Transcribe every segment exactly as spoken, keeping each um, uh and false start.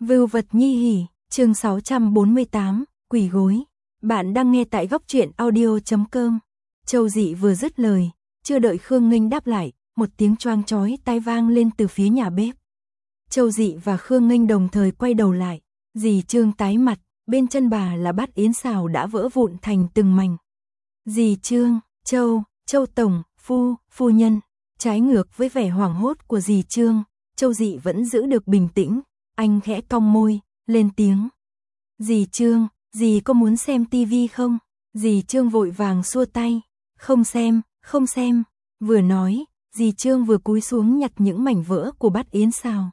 Vưu vật nhi hỉ, chương sáu trăm bốn mươi tám, quỳ gối. Bạn đang nghe tại góc truyện audio chấm com. Châu Dị vừa dứt lời, chưa đợi Khương Nghênh đáp lại, một tiếng choang chói tai vang lên từ phía nhà bếp. Châu Dị và Khương Nghênh đồng thời quay đầu lại, dì Trương tái mặt, bên chân bà là bát yến xào đã vỡ vụn thành từng mảnh. Dì Trương, Châu, Châu tổng, phu, phu nhân. Trái ngược với vẻ hoảng hốt của dì Trương, Châu Dị vẫn giữ được bình tĩnh, anh khẽ cong môi, lên tiếng. Dì Trương, dì có muốn xem tivi không? Dì Trương vội vàng xua tay, không xem, không xem. Vừa nói, dì Trương vừa cúi xuống nhặt những mảnh vỡ của bát yến xào.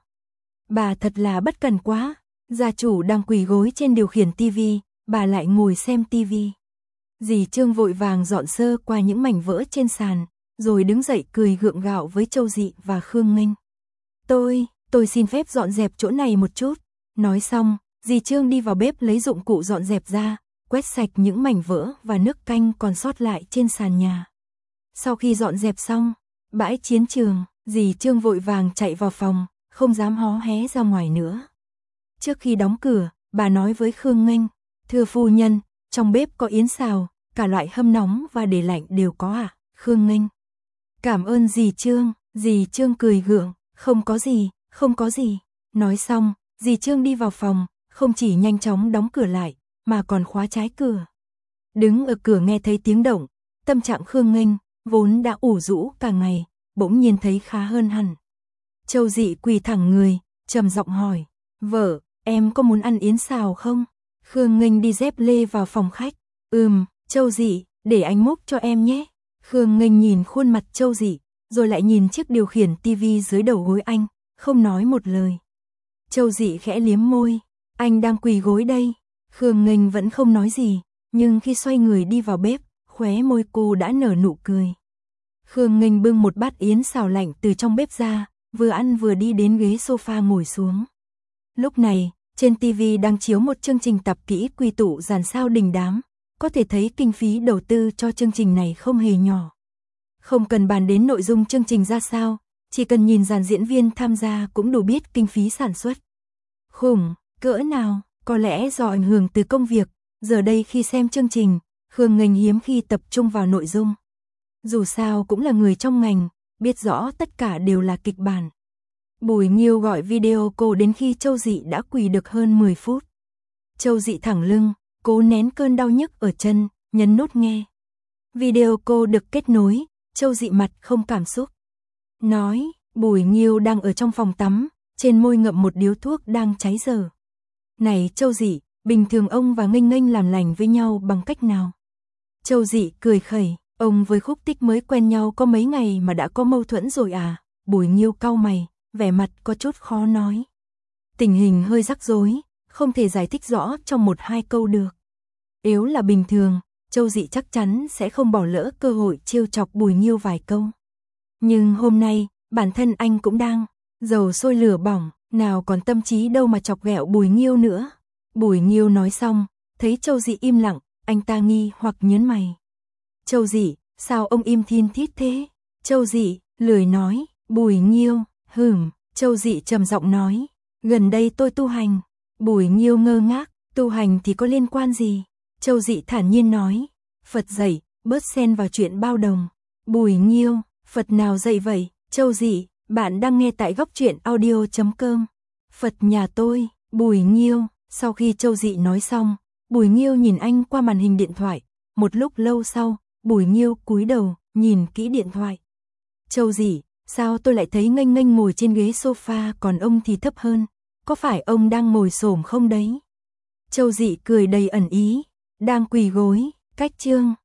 Bà thật là bất cẩn quá, gia chủ đang quỳ gối trên điều khiển tivi, bà lại ngồi xem tivi. Dì Trương vội vàng dọn sơ qua những mảnh vỡ trên sàn, rồi đứng dậy cười gượng gạo với Châu Dị và Khương Nghênh. Tôi, tôi xin phép dọn dẹp chỗ này một chút. Nói xong, dì Trương đi vào bếp lấy dụng cụ dọn dẹp ra, quét sạch những mảnh vỡ và nước canh còn sót lại trên sàn nhà. Sau khi dọn dẹp xong, bãi chiến trường, dì Trương vội vàng chạy vào phòng, không dám hó hé ra ngoài nữa. Trước khi đóng cửa, bà nói với Khương Nghênh, thưa phu nhân, trong bếp có yến xào, cả loại hâm nóng và để lạnh đều có à? Khương Nghênh, cảm ơn dì Trương. Dì Trương cười gượng, không có gì, không có gì. Nói xong, dì Trương đi vào phòng, không chỉ nhanh chóng đóng cửa lại, mà còn khóa trái cửa. Đứng ở cửa nghe thấy tiếng động, tâm trạng Khương Nghênh, vốn đã ủ rũ cả ngày, bỗng nhiên thấy khá hơn hẳn. Châu Dị quỳ thẳng người, trầm giọng hỏi, vợ, em có muốn ăn yến xào không? Khương Nghênh đi dép lê vào phòng khách, ừm, Châu Dị, để anh múc cho em nhé. Khương Nghênh nhìn khuôn mặt Châu Dị, rồi lại nhìn chiếc điều khiển tivi dưới đầu gối anh, không nói một lời. Châu Dị khẽ liếm môi, anh đang quỳ gối đây. Khương Nghênh vẫn không nói gì, nhưng khi xoay người đi vào bếp, khóe môi cô đã nở nụ cười. Khương Nghênh bưng một bát yến xào lạnh từ trong bếp ra, vừa ăn vừa đi đến ghế sofa ngồi xuống. Lúc này, trên tivi đang chiếu một chương trình tập kỹ quy tụ dàn sao đình đám, có thể thấy kinh phí đầu tư cho chương trình này không hề nhỏ. Không cần bàn đến nội dung chương trình ra sao, chỉ cần nhìn dàn diễn viên tham gia cũng đủ biết kinh phí sản xuất. Khủng, cỡ nào, có lẽ do ảnh hưởng từ công việc, giờ đây khi xem chương trình, Khương Nghênh hiếm khi tập trung vào nội dung. Dù sao cũng là người trong ngành, biết rõ tất cả đều là kịch bản. Bùi Nghiêu gọi video cô đến khi Châu Dị đã quỳ được hơn mười phút. Châu Dị thẳng lưng, cố nén cơn đau nhức ở chân, nhấn nút nghe. Video cô được kết nối, Châu Dị mặt không cảm xúc. Nói, Bùi Nghiêu đang ở trong phòng tắm, trên môi ngậm một điếu thuốc đang cháy dở. Này Châu Dị, bình thường ông và Nghênh Nghênh làm lành với nhau bằng cách nào? Châu Dị cười khẩy, ông với Khúc Tích mới quen nhau có mấy ngày mà đã có mâu thuẫn rồi à? Bùi Nghiêu cau mày, vẻ mặt có chút khó nói. Tình hình hơi rắc rối, không thể giải thích rõ trong một hai câu được. Nếu là bình thường, Châu Dị chắc chắn sẽ không bỏ lỡ cơ hội trêu chọc Bùi Nghiêu vài câu. Nhưng hôm nay, bản thân anh cũng đang dầu sôi lửa bỏng, nào còn tâm trí đâu mà chọc ghẹo Bùi Nghiêu nữa. Bùi Nghiêu nói xong, thấy Châu Dị im lặng, anh ta nghi hoặc nhớn mày. Châu Dị, sao ông im thin thít thế? Châu Dị, lười nói. Bùi Nghiêu, hừm. Châu Dị trầm giọng nói, gần đây tôi tu hành. Bùi Nghiêu ngơ ngác, tu hành thì có liên quan gì? Châu Dị thản nhiên nói, Phật dạy, bớt xen vào chuyện bao đồng. Bùi Nghiêu, Phật nào dạy vậy? Châu Dị, bạn đang nghe tại góc truyện audio chấm com. Phật nhà tôi, Bùi Nghiêu. Sau khi Châu Dị nói xong, Bùi Nghiêu nhìn anh qua màn hình điện thoại. Một lúc lâu sau, Bùi Nghiêu cúi đầu, nhìn kỹ điện thoại. Châu Dị, sao tôi lại thấy Nghênh Nghênh ngồi trên ghế sofa còn ông thì thấp hơn? Có phải ông đang ngồi xổm không đấy? Châu Dị cười đầy ẩn ý, đang quỳ gối, cách chương.